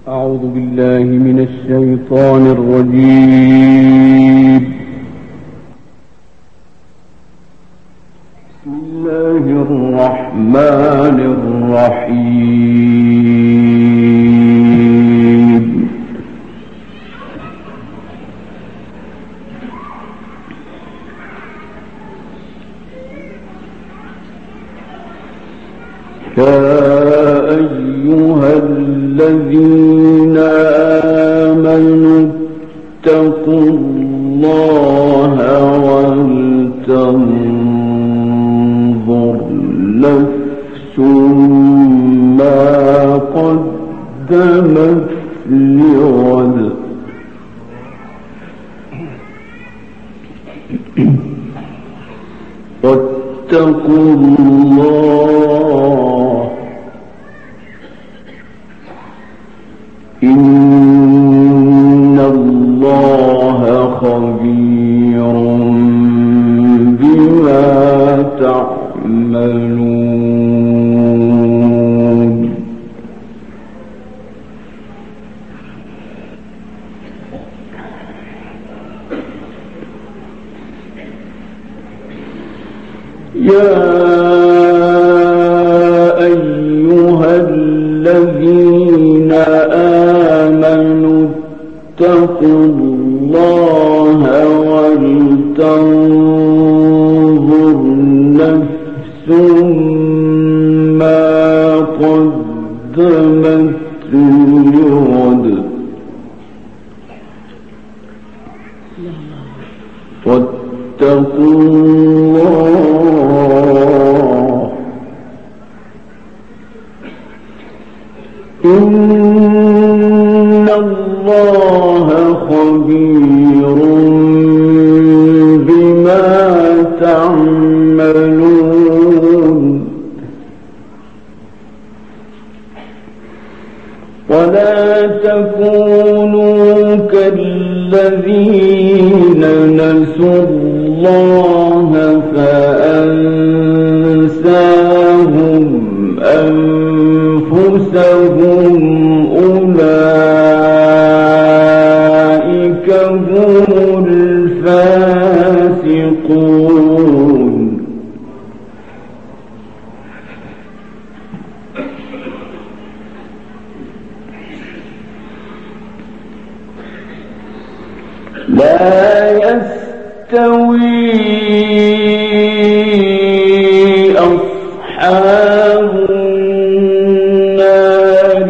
أعوذ بالله من الشيطان الرجيم. بسم الله الرحمن الرحيم. يا أيها الذين آمنوا اتقوا الله ولتنظر نفس ما قدمت لغد واتقوا الله إن الله خبير بما تعملون. يا أيها الذين آمنوا اتقوا الله ولتنظر نفس ما قدمت لغد واتقوا الله إن الله خبير بما تعملون. ولا تكونوا كالذين نسوا الله فأنساهم أنفسهم أولئك هم الفاسقون. لا يستوي أصحاب النار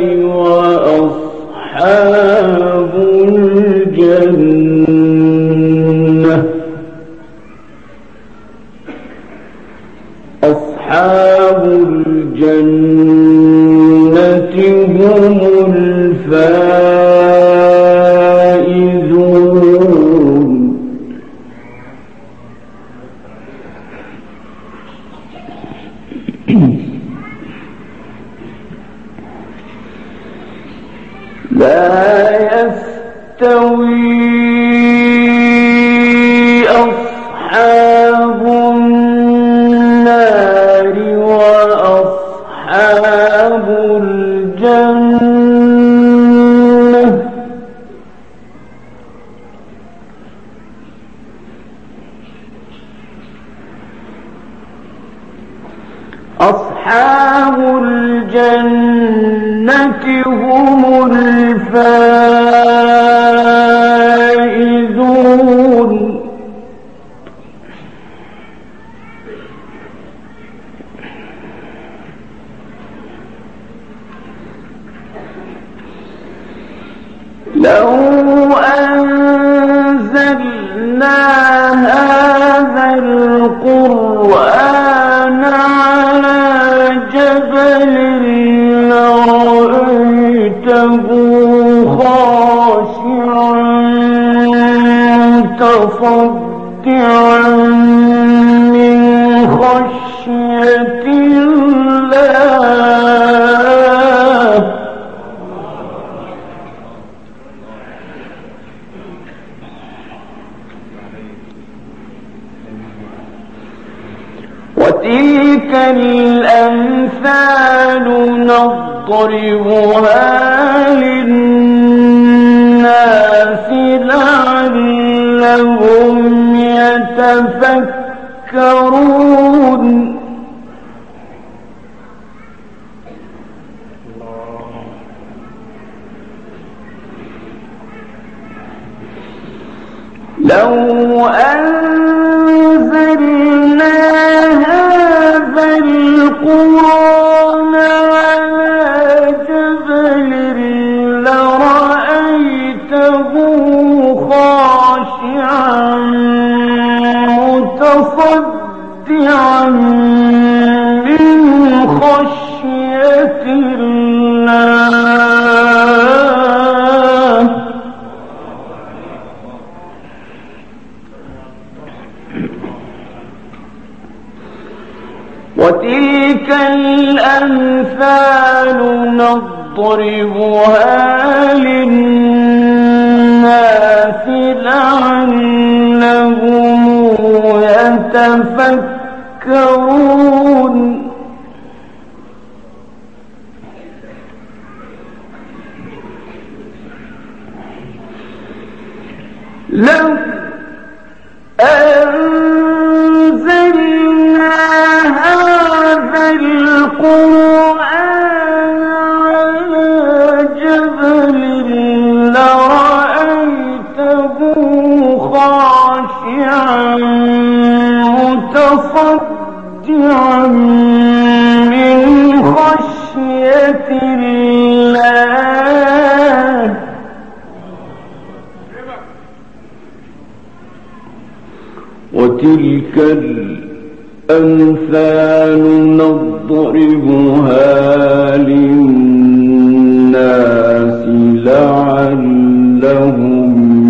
وأصحاب الجنة. أصحاب الجنة هم الفائزون. لا يستوي أصحاب النار وأصحاب الجنة. أصحاب الجنة هم الفائزون. لو أنزلنا هذا القرآن على جبل لرأيته خاشعا متصدعا من خشية الله. وتلك الأمثال نضربها نضربها للناس لعلهم يتفكرون لو أنزلنا هذا القرآن على جبل لرأيته خاشعا متصدعا من خشية الله وتلك الأمثال نضربها للناس لعلهم يتفكرون لو أنزلنا هذا القرآن على جبل لرأيته خاشعا متصدعا من خشية الله وتلك الأمثال نضربها للناس لعلهم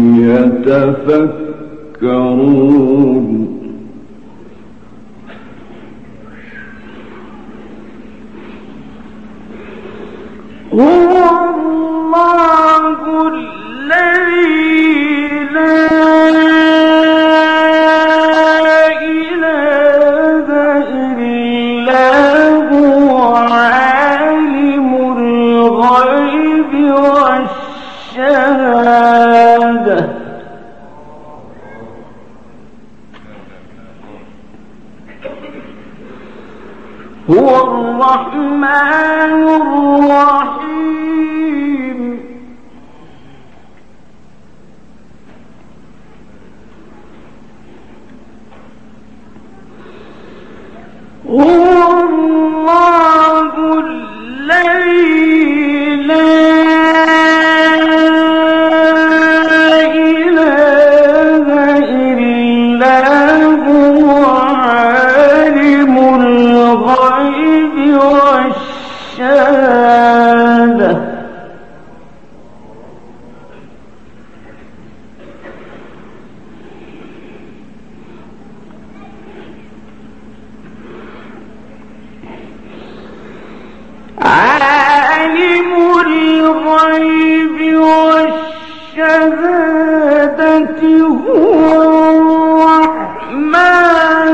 يتفكرون هو الله الذي لا هو الرحمن الرحيم هو الله الذي لا عالم الغيب والشهادة هو الرحمن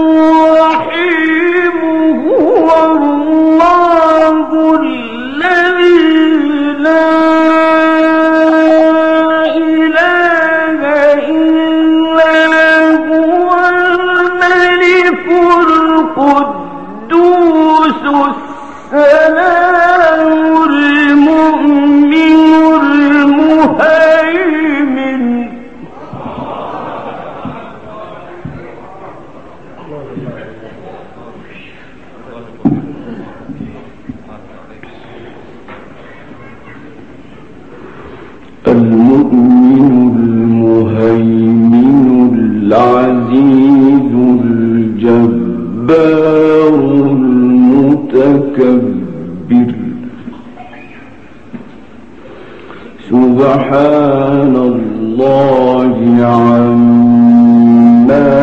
الرحيم هو الله الذي لا إله إلا هو الملك القدوس السلام المؤمن المهيمن المؤمن المهيمن العزيز الجبار المتكبر سبحان الله عما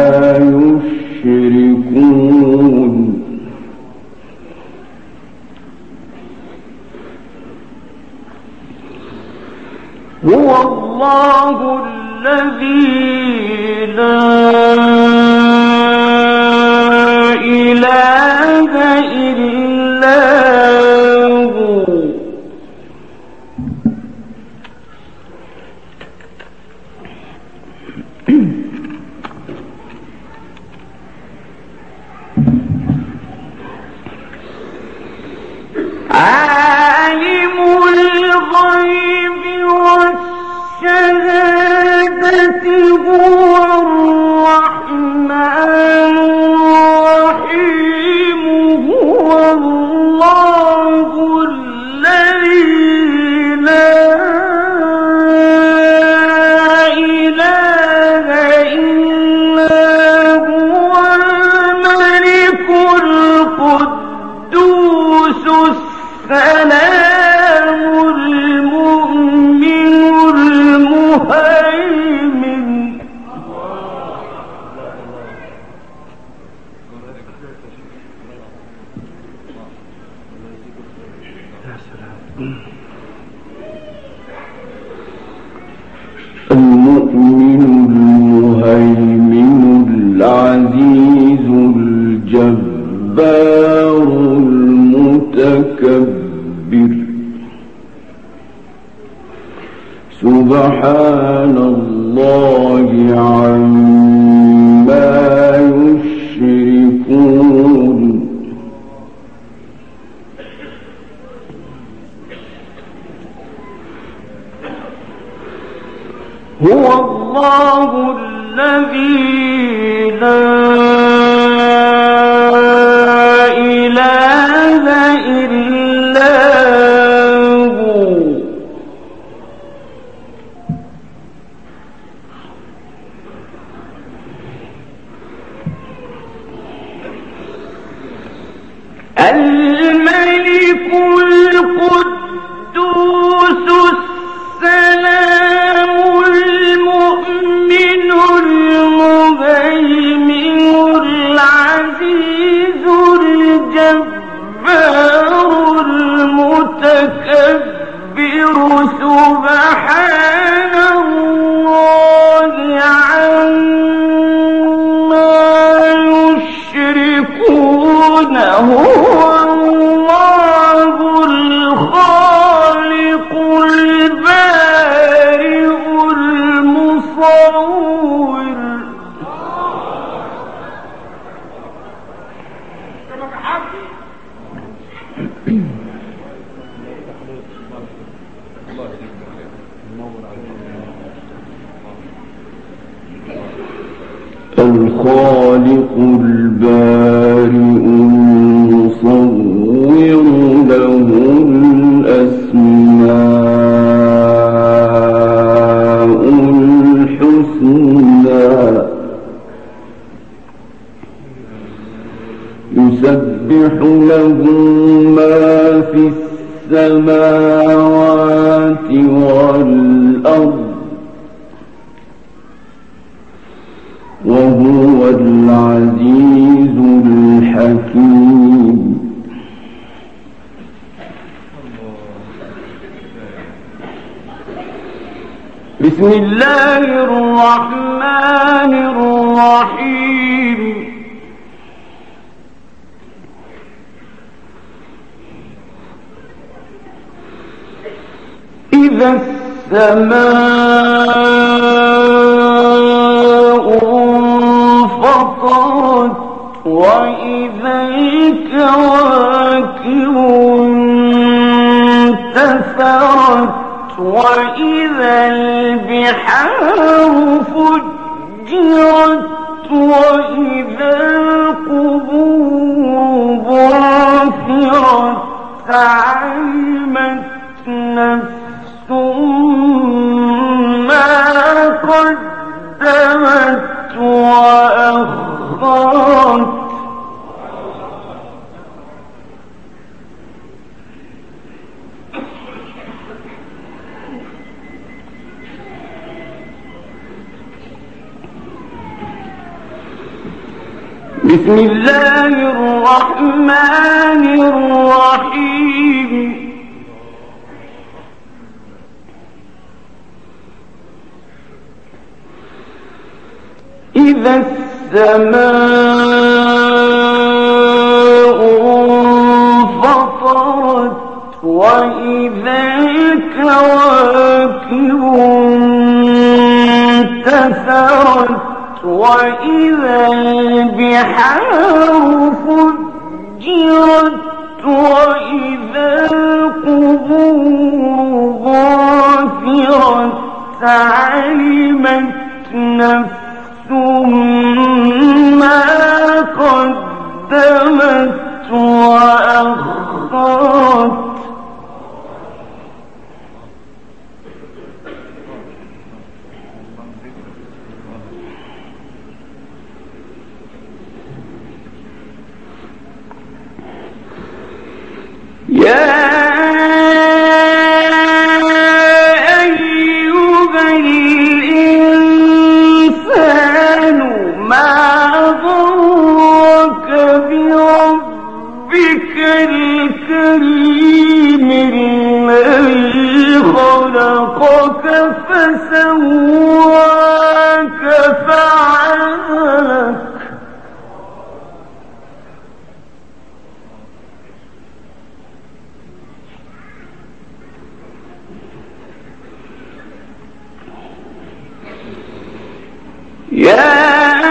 يشركون هو الله الذي لا إله إلا هو عالم الغيب والشهادة هو الرحمن الرحيم هو الله الذي لا إله إلا هو الملك القدوس السلام المؤمن المهيمن المؤمن المهيمن العزيز الجبار المتكبر سبحان الله عما يشركون هو الله الذي لا إله إلا هو الملك القدوس السلام المؤمن المهيمن العزيز الجبار المتكبر سبحان الله عما يشركون هو الله الخالق البارئ المصور الخالق البارئ المصور له الأسماء الحسنى يسبح له ما في السماوات والأرض وهو العزيز الحكيم بسم الله الرحمن الرحيم إذا السماء انفطرت وإذا الكواكب انتثرت وإذا البحار فجرت وإذا القبور بعثرت علمت نفس ما قدمت وأخرت بسم الله الرحمن الرحيم إذا السماء انفطرت وإذا الكواكب كواكب انتثرت وإذا البحار فجرت وإذا القبور بعثرت علمت نفس ما قدمت وأخرت يا أيها الإنسان ما غرك بربك الكريم الذي خلقك فسواك فعدلك يا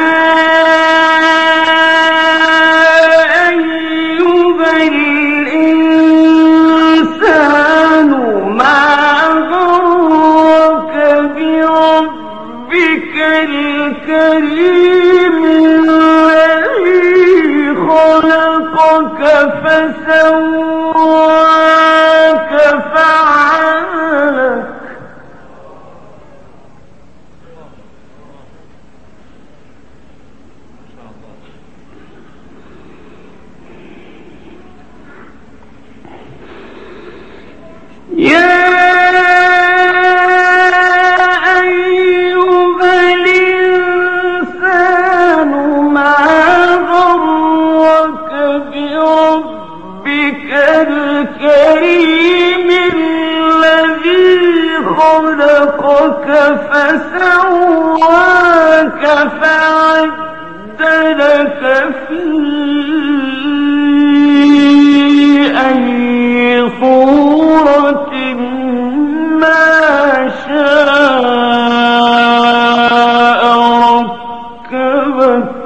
أيها الإنسان ما غرك بربك الكريم الذي خلقك فسواك فعدلك يا أيها الإنسان ما غرك بربك الكريم الذي خلقك فسواك فعدلك في أي صورة ما شاء ركبك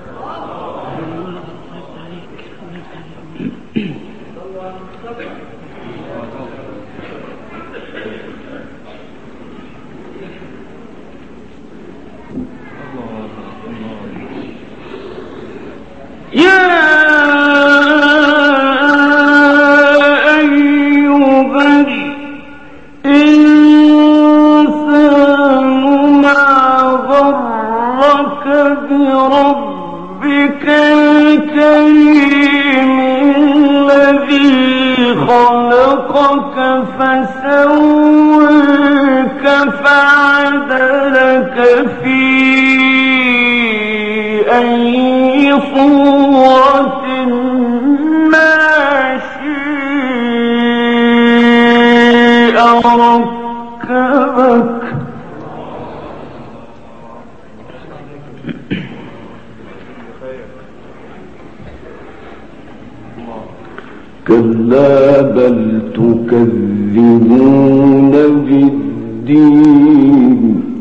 يا بربك الكريم الذي خلقك فسواك فعدلك في أي صورة ما شاء ركبك كلا بل تكذبون بالدين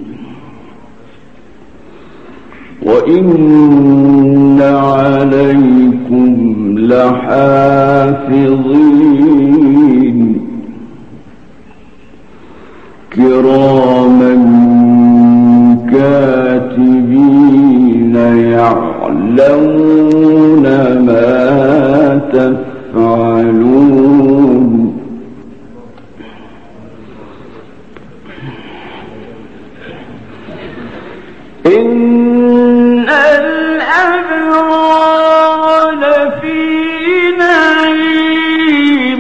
وإن عليكم لحافظين كراما كاتبين يعلمون ما تفعلون إن الأبرار لفي نعيم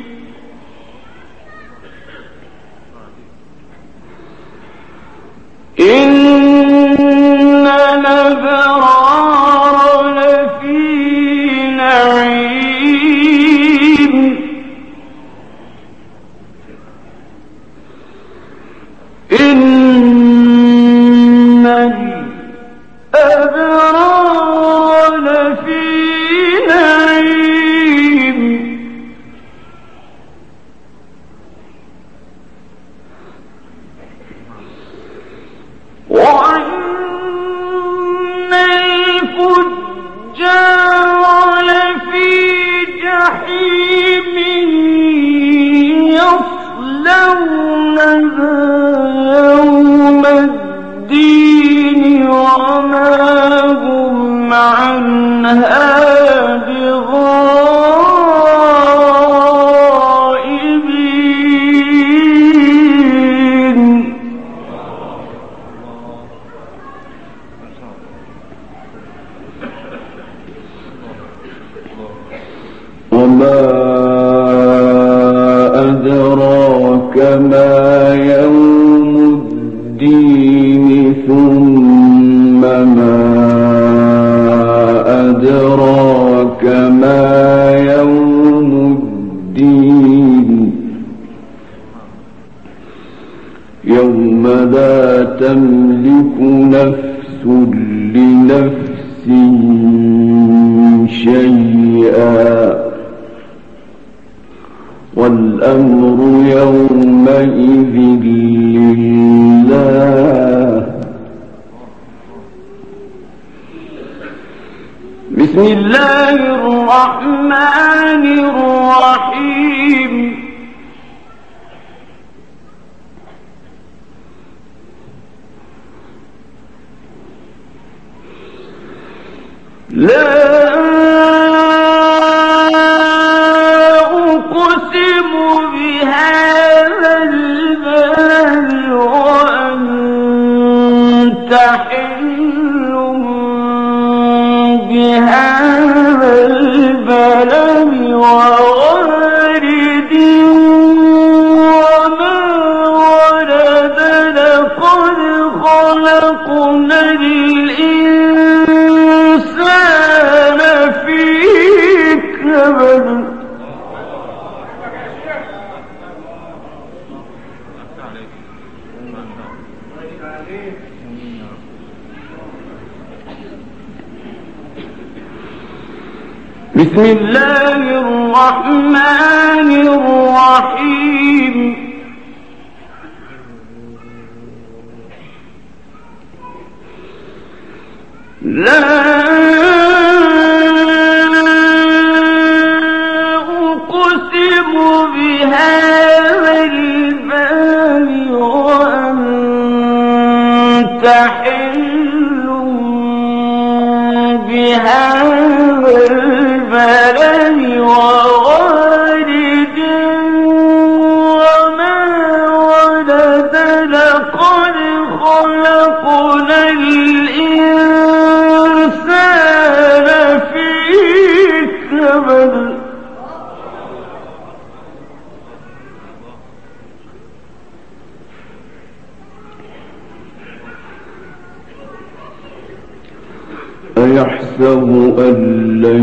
إن الأبرار لفي نعيم إن الأبرار لفي نعيم يوم الدين وما هم عنها وما أدراك ما يوم الدين ثم ما أدراك ما يوم الدين يوم لا تملك نفس لنفس شيئا والأمر يومئذ لله. بسم الله الرحمن الرحيم. لا أقسم بهذا البلد وأنت حل بهذا البلد ووالد وما ولد لقد خلقنا الإنسان في كبد. بسم الله الرحمن الرحيم. لا أقسم بهذا البلد وأنت حل بهذا البلد ووالد وما ولد لقد خلقنا الإنسان في كبد. أيحسب أن لن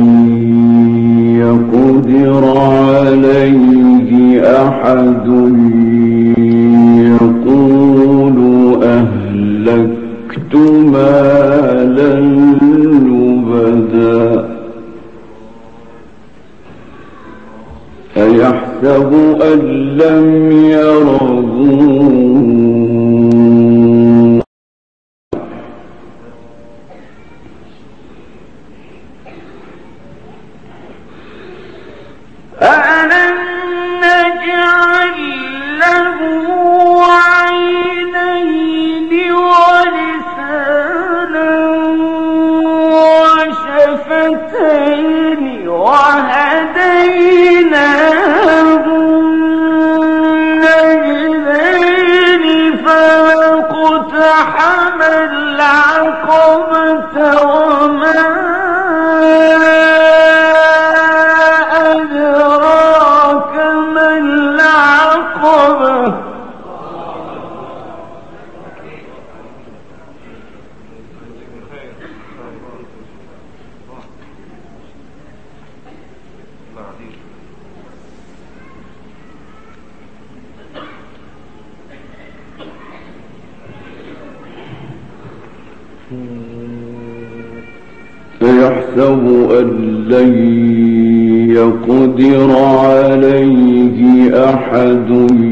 يقدر عليه أحد يقول أهلكت مالا لبدا أيحسب أن لم يره ألم نجعل له عينين ولسانا وشفتين وهديناه النجدين فاقتحم العقبة وما أيحسب أن لن يقدر عليه أحد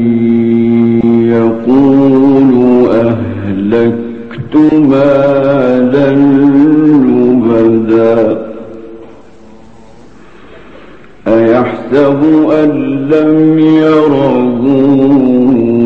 يقول أهلكت مالا لبدا أيحسب أن لم يره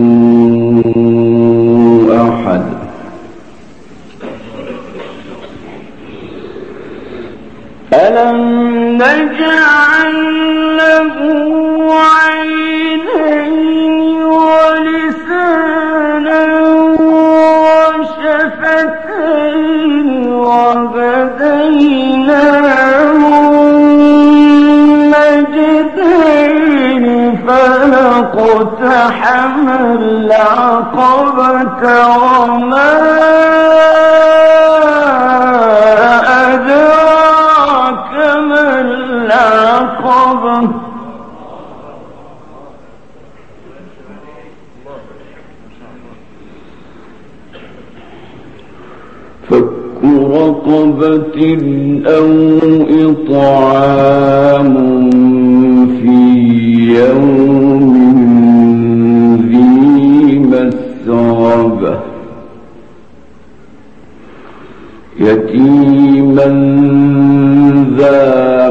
العقبة وما أدراك ما العقبة فك رقبة أو إطعام في يوم ذي مسغبة يتيما ذا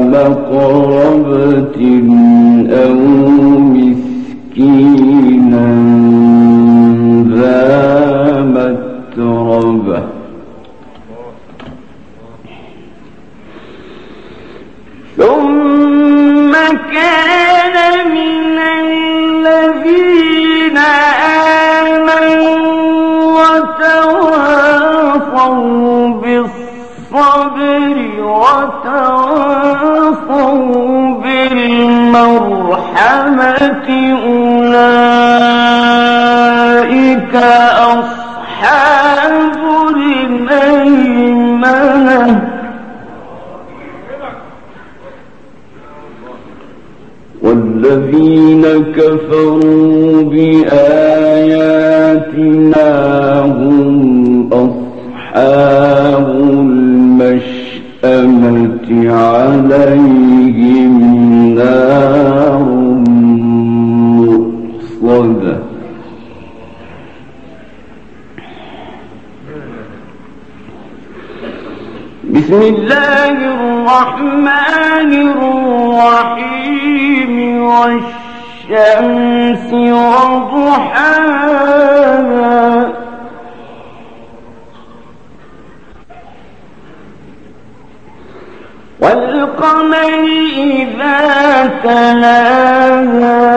مقربة أو مسكينا ذا متربة ثم كان من الذين آمنوا وتواصوا بالصبر وتواصوا بالمرحمة أولئك أصحاب الميمنة والذين كفروا بآياتنا هم أصحاب المشأمة عليهم نار مؤصدة بسم الله الرحمن الرحيم والشمس وضحاها والقمر إذا تلاها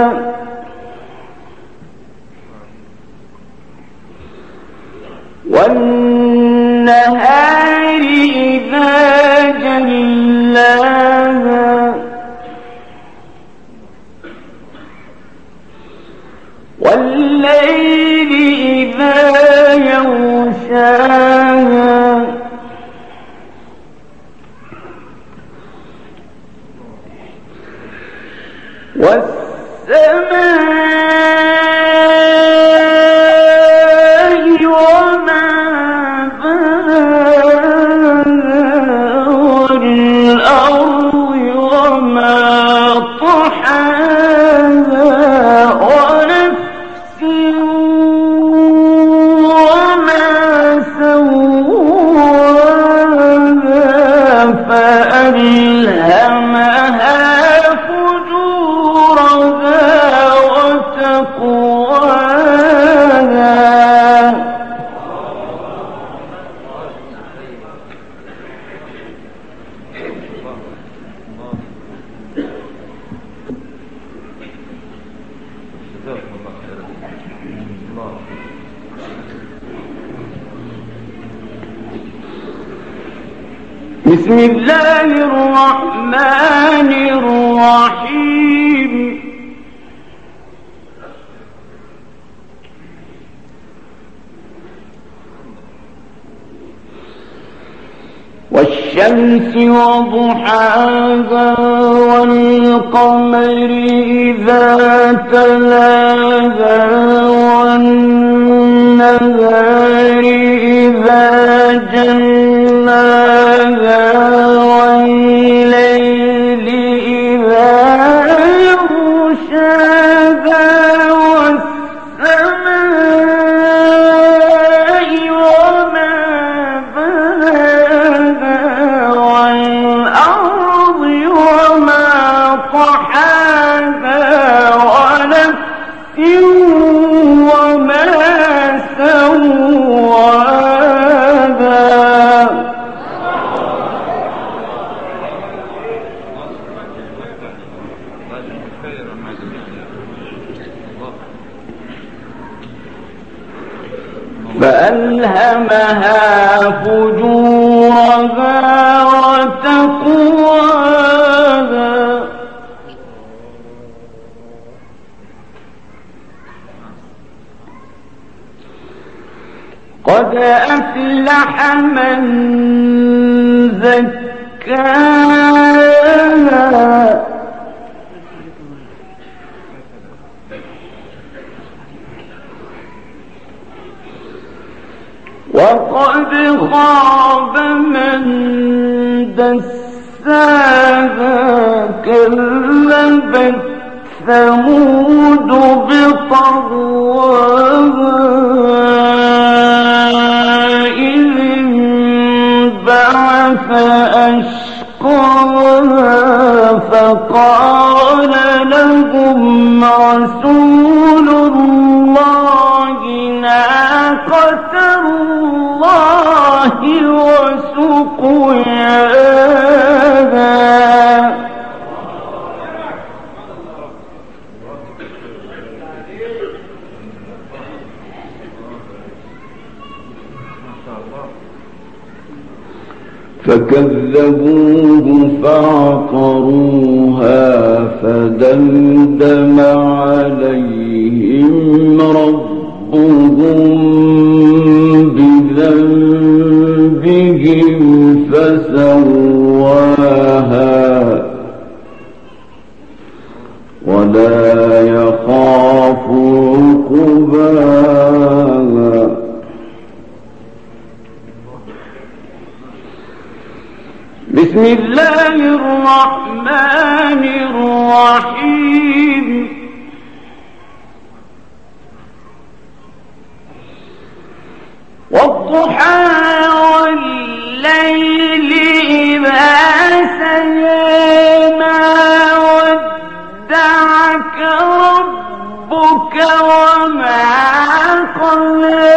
والنهار إذا جلاها والليل إذا يغشاها والسماء وما بناها والأرض وما طحاها ونفس وما سواها فألهمها فجورها وتقواها بسم الله الرحمن الرحيم والشمس وضحاها والقمر إذا تلاها والنهار إذا جلاها والليل إذا يغشاها والسماء وما بناها والأرض وما طحاها ونفس وما سواها فألهمها فجورها وتقواها قد أفلح من زكاها وقد خاب من دساها كذبت ثمود بطغواها إذ انبعث أشقاها فقال لهم رسول الله ناقة الله وسقياها فكذبوه فعقروها فدمدم عليهم ربهم بذنبهم فسواها ولا يخاف عقباها بسم الله الرحمن الرحيم والضحى والليل إذا سجى ما ودعك ربك وما قلى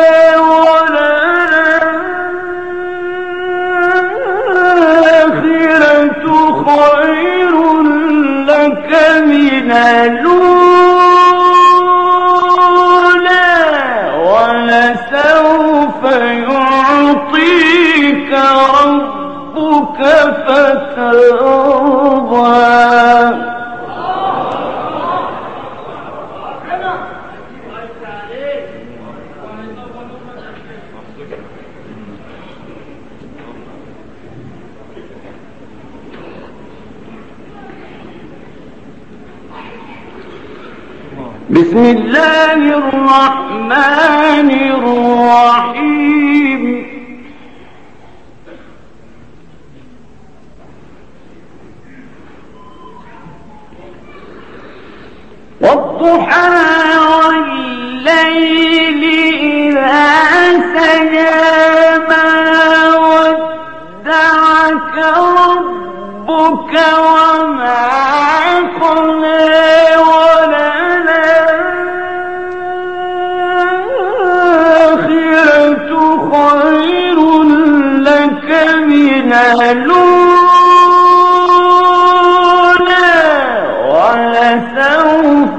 خير لك من الأولى ولسوف يعطيك ربك فترضى بسم الله الرحمن الرحيم والضحى والليل إذا سجى ما ودعك ربك وما قلى خير لك من الأولى ولسوف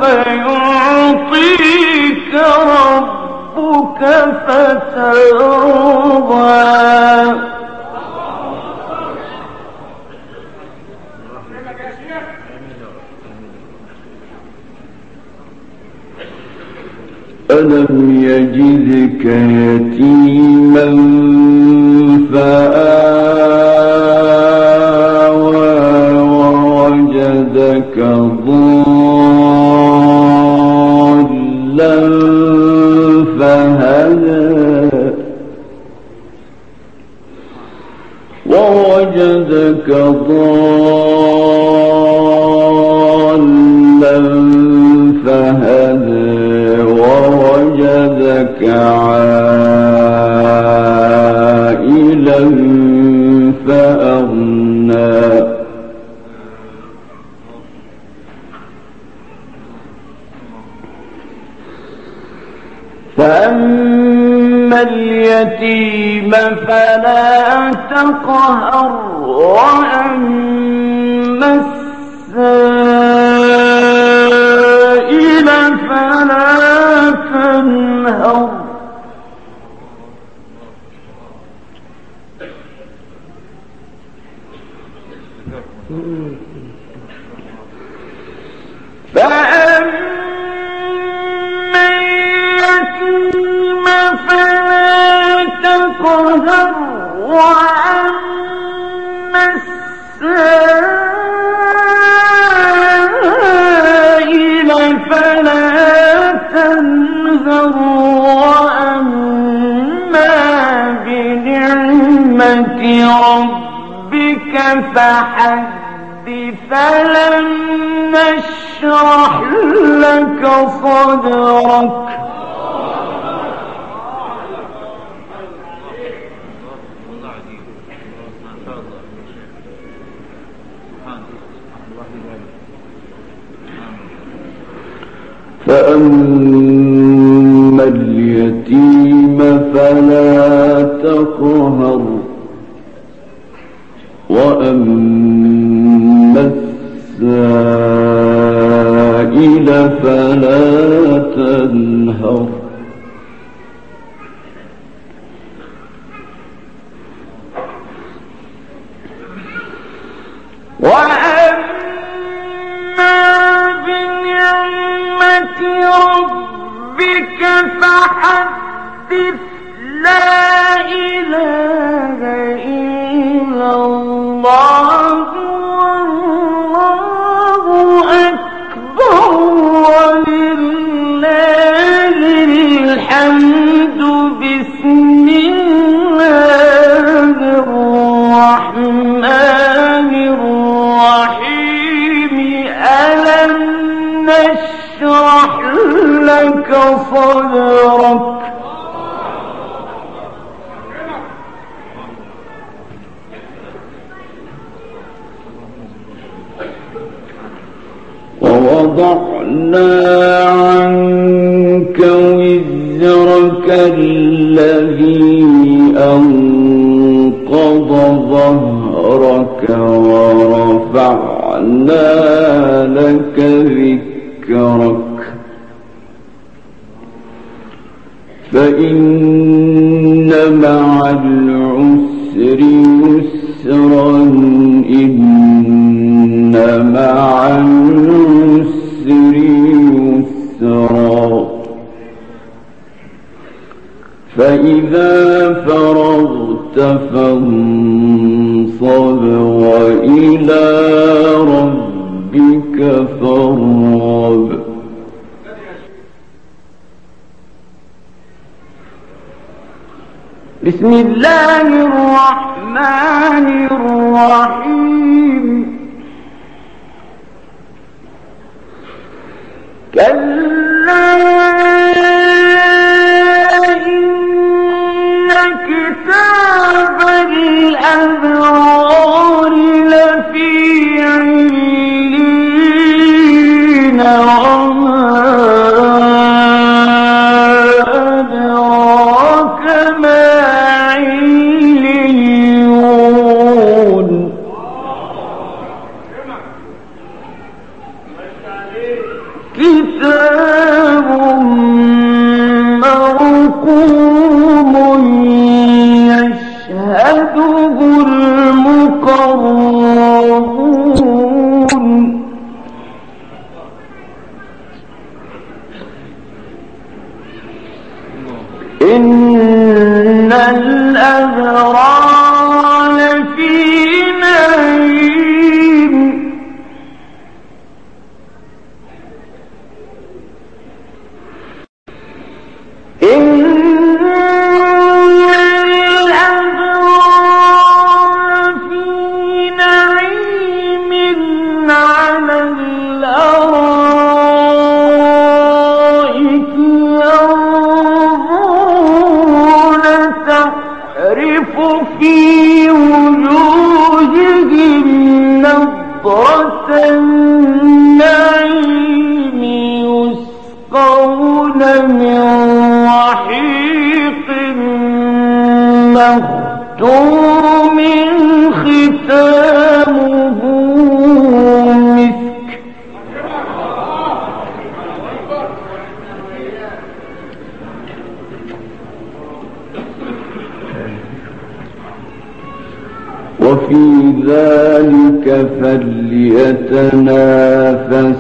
يعطيك ربك فترضى ألم يجدك يتيما فآوى ووجدك ضالا فهدى ووجدك ضالا فهدى ووجدك عائلا فأغنى فأما اليتيم فلا تقهر وأما السائل فلا تنهر فأما اليتيم فلا تقهر وأما السائل فلا تنهر وأما بنعمة ربك فحدث فلم نشرح لك صدرك فأما اليتيم فلا تقهر وأما السائل فلا تنهر ربك فحدث لا إله إلا الله والله أكبر ولله الحمد بسم الله الرحمن الرحيم ألم نشرح لك صدرك ووضعنا عنك وزرك الذي أنقض ظهرك ورفعنا لك ذكرك فإن مع العسر يسرا إن مع العسر يسرا فإذا فرغت فانصب وإلى ربك فارغب بسم الله الرحمن الرحيم كلا إن كتاب الأبرار لفي عليين وما أدراك ما عليون كتاب مرقوم يشهده المقربون إن الأبرار لفي نعيم إن الأبرار في نعيم على الأرائك ينظرون تعرف في وجوههم نضرة النعيم يسقون من رحيق مختوم ختامه مسك وفي ذلك فليتنافس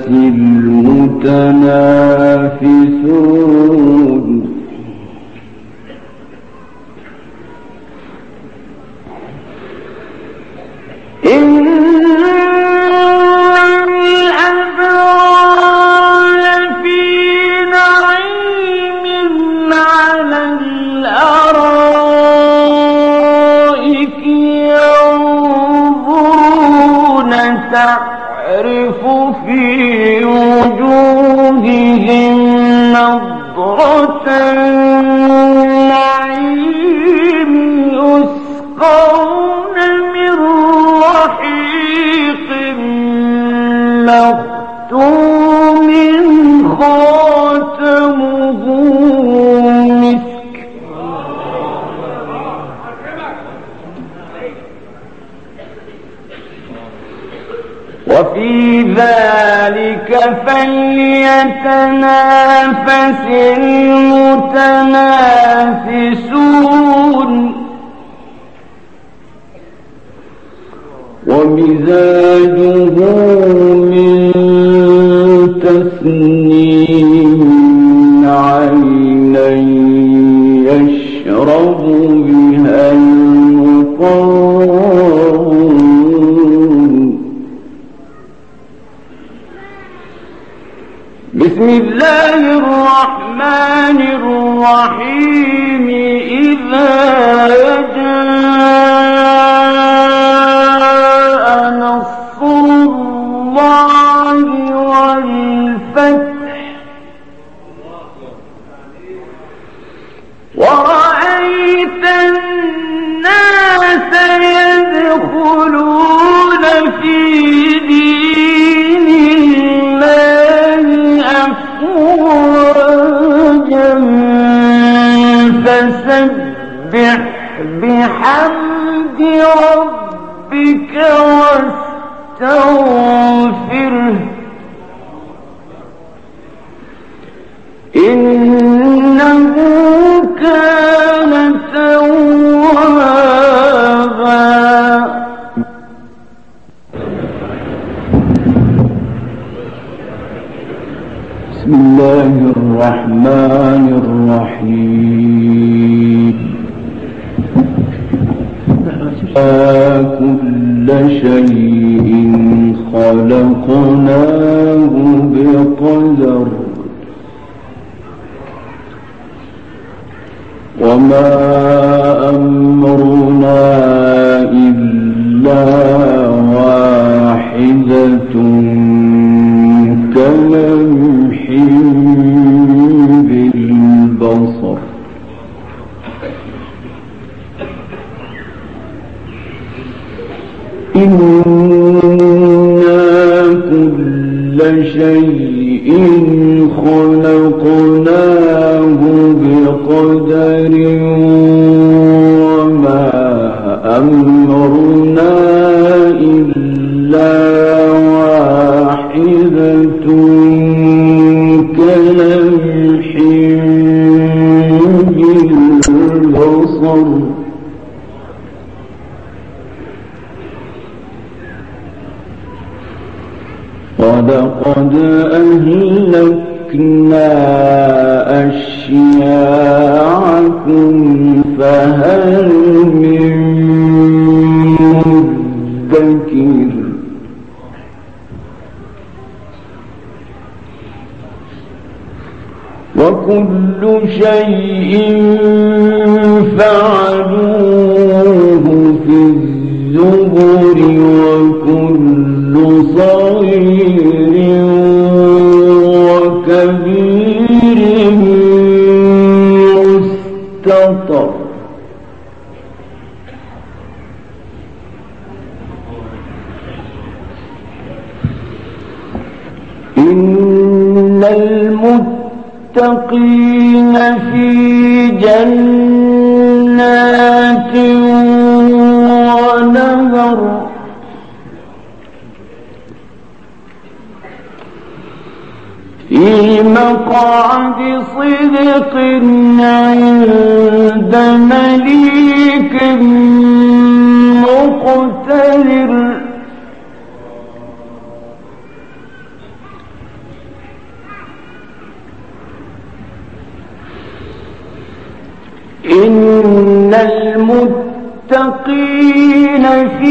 المتنافسون النعيم يسقون من رحيق مختوم خاتمه مسك وفي ذلك فليتنافس المتنافسون ومزاجه من تسنيم عينا يشرب بها المقربون بسم الله الرحمن الرحيم إذا جاء نصر الله والفتح ورأيت الناس يدخلون في دين الله أفواجا فسبح بحمد ربك واستغفره إنه كان توابا بسم الله الرحمن الرحيم كل شيء خلقناه بقدر وما أمرنا إلا واحدة كلمح بالبصر إنا كل شيء خلقناه بقدر وما أمرنا إلا واحدة كلمح بالبصر ولقد أهلكنا أشياعكم فهل من مدكر وكل شيء فعلوه في الزبر وكل صغير وكبير مستطر إن المتقين في جنات ونهر في مقعد صدق عند مليك مقتدر إن المتقين في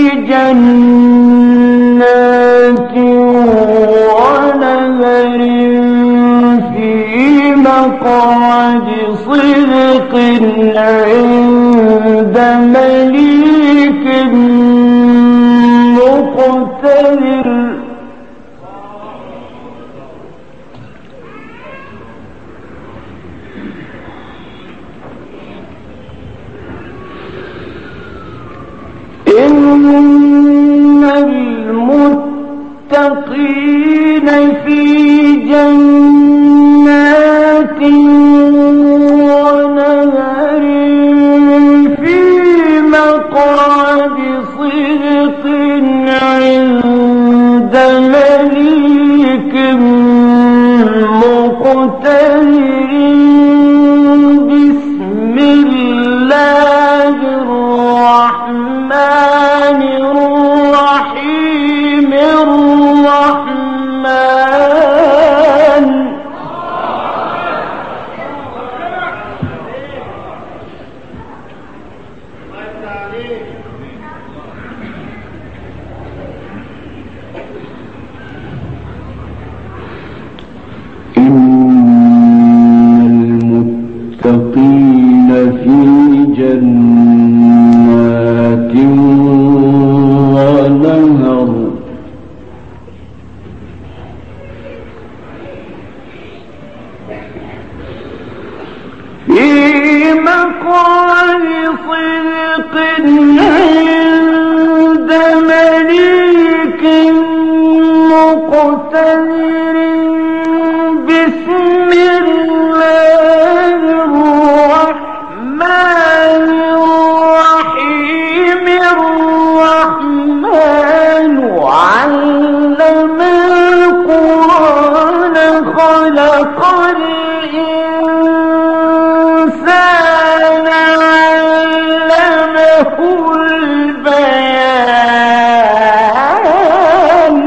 جنات ونهر في مقعد صدق عند مليك مقتدر ونهر في مقعد صدق عند مليك مقتدر بسم الله الرحمن الرحيم الرحمن المتقين في جنات ونهر في مقعد صدق عند مليك مقتدر بسم الله الرحمن الرحيم الرحمن علم القرآن خلق الإنسان علمه البيان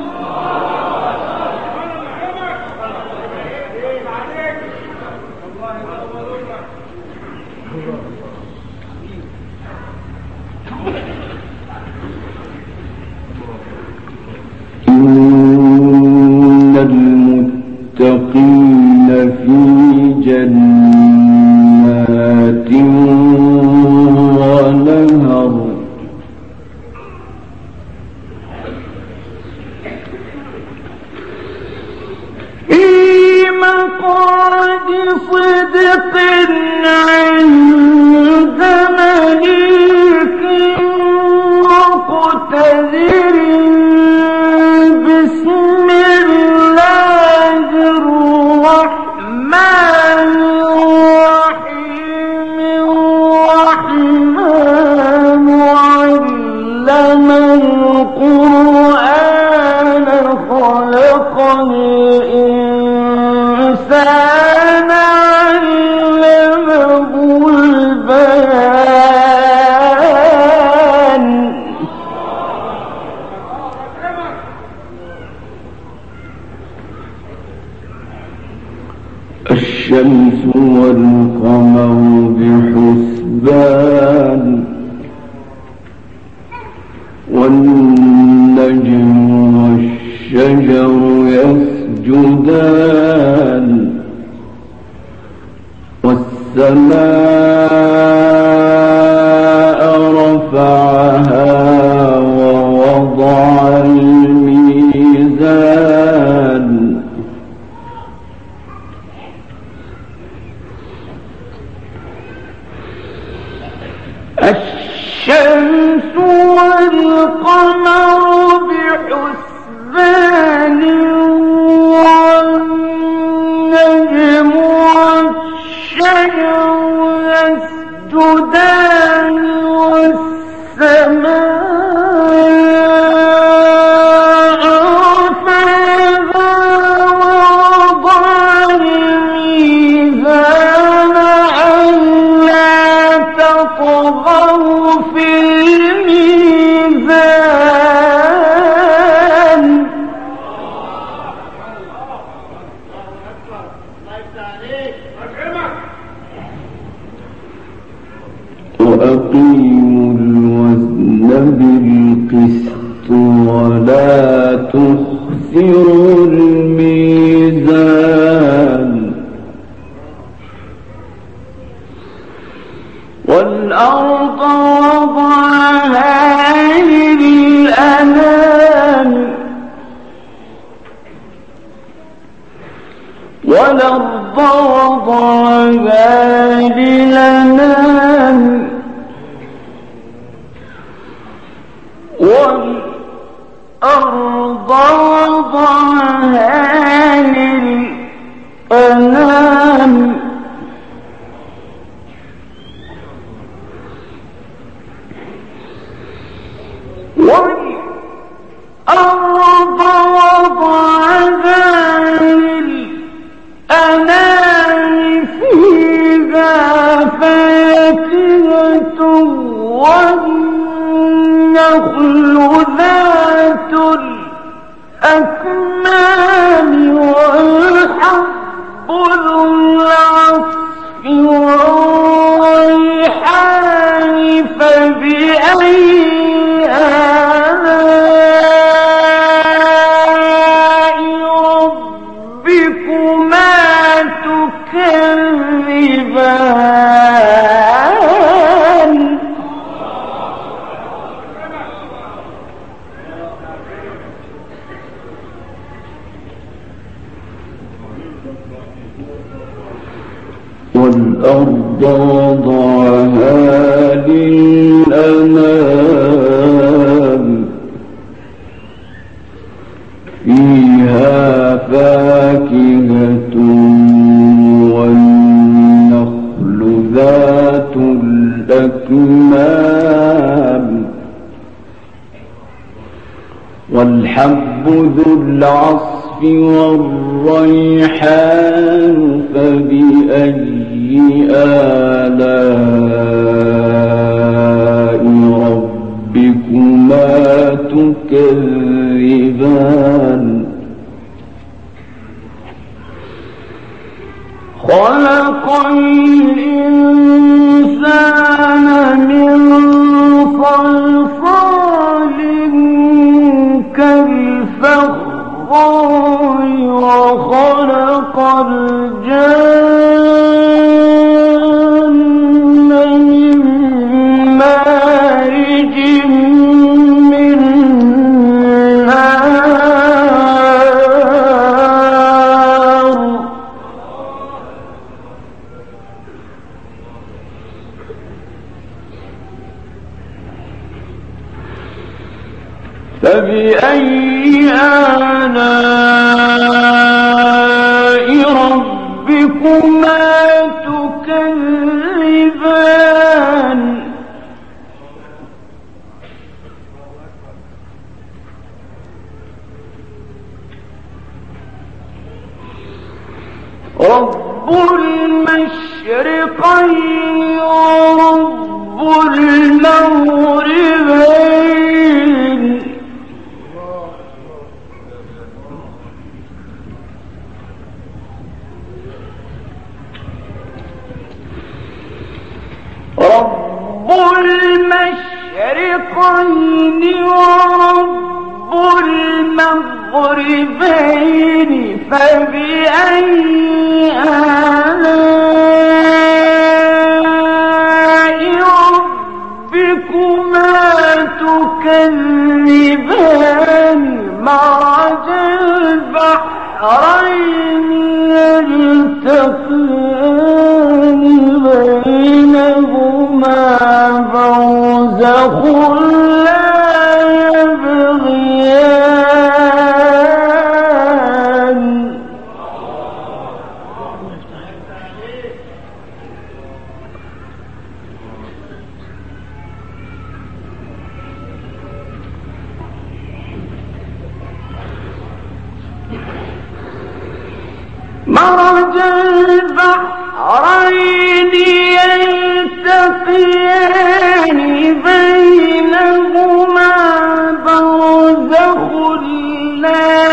إن المتقين في جنات ونهر في مقعد صدق عند مليك مقتدر بسم الله الرحمن الرحيم الرحمن علم القرآن خلق الإنسان علمه البيان الشمس والقمر بحسبان والنجم والشجر يسجدان والسماء رفعها ووضع الميزان الشمس والقمر بحسبان والنجم والشجر يسجدان والسماء رفعها ووضع الميزان ألا تطغوا في الميزان وأقيموا الوزن بالقسط ولا تخسروا الميزان والأرض وضعها للأنام والأرض وضعها للأنام والأرض وضعها للأنام فاكهة والنخل ذات الأكمام والحب ذو العصف والريحان فبأي آلاء ربكما تكذبان والأرض وضعها للأنام فيها فاكهة والنخل ذات الأكمام والحب ذو العصف والريحان فبأي آلاء ربكما تكذبان خلق الإنسان من صلصال كالفخار وخلق الجن من مارج من نار فبأي آلاء ربكما تكذبان رب المشرقين ورب المغربين رب المشرقين ورب المغربين فبأي آلاء ربكما تكذبان مرج البحرين يلتقيان بينهما برزخ لا يبغيان مرج البحرين يلتقيان بينهما برزخ لا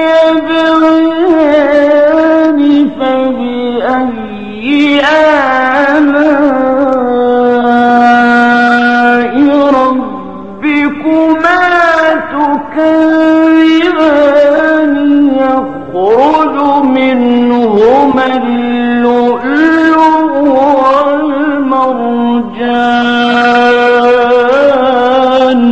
يبغيان فبأي آلاء ربكما تكذبان يخرج منهما اللؤلؤ والمرجان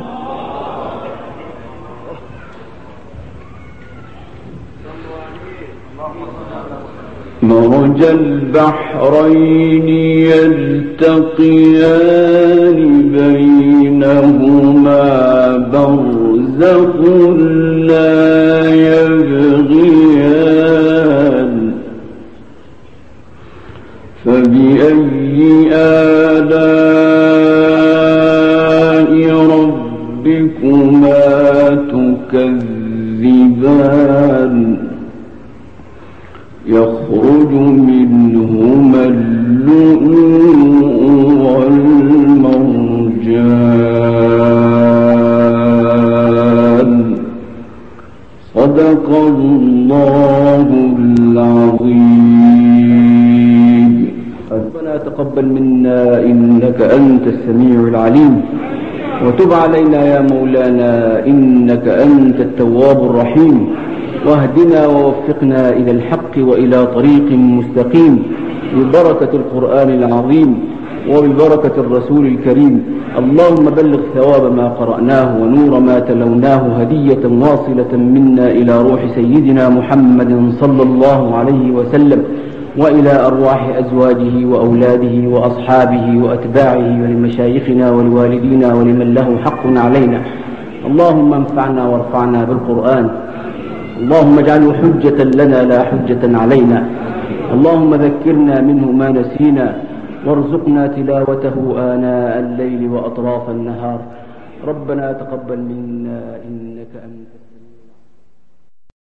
مرج البحرين يلتقيان بينهما برزخ لا يبغيان فبأي آلاء ربكما تكذبان يخرج منهما ربنا تقبل منا إنك أنت السميع العليم، وتب علينا يا مولانا إنك أنت التواب الرحيم، واهدنا ووفقنا إلى الحق وإلى طريق مستقيم ببركة القرآن العظيم وببركة الرسول الكريم. اللهم بلغ ثواب ما قرأناه ونور ما تلوناه هدية واصلة منا إلى روح سيدنا محمد صلى الله عليه وسلم، وإلى أرواح أزواجه وأولاده وأصحابه وأتباعه ولمشايخنا ولوالدينا ولمن له حق علينا. اللهم انفعنا وارفعنا بالقرآن، اللهم اجعله حجة لنا لا حجة علينا. اللهم ذكرنا منه ما نسينا، وارزقنا تلاوته آناء الليل وأطراف النهار. ربنا تقبل منا إنك أنت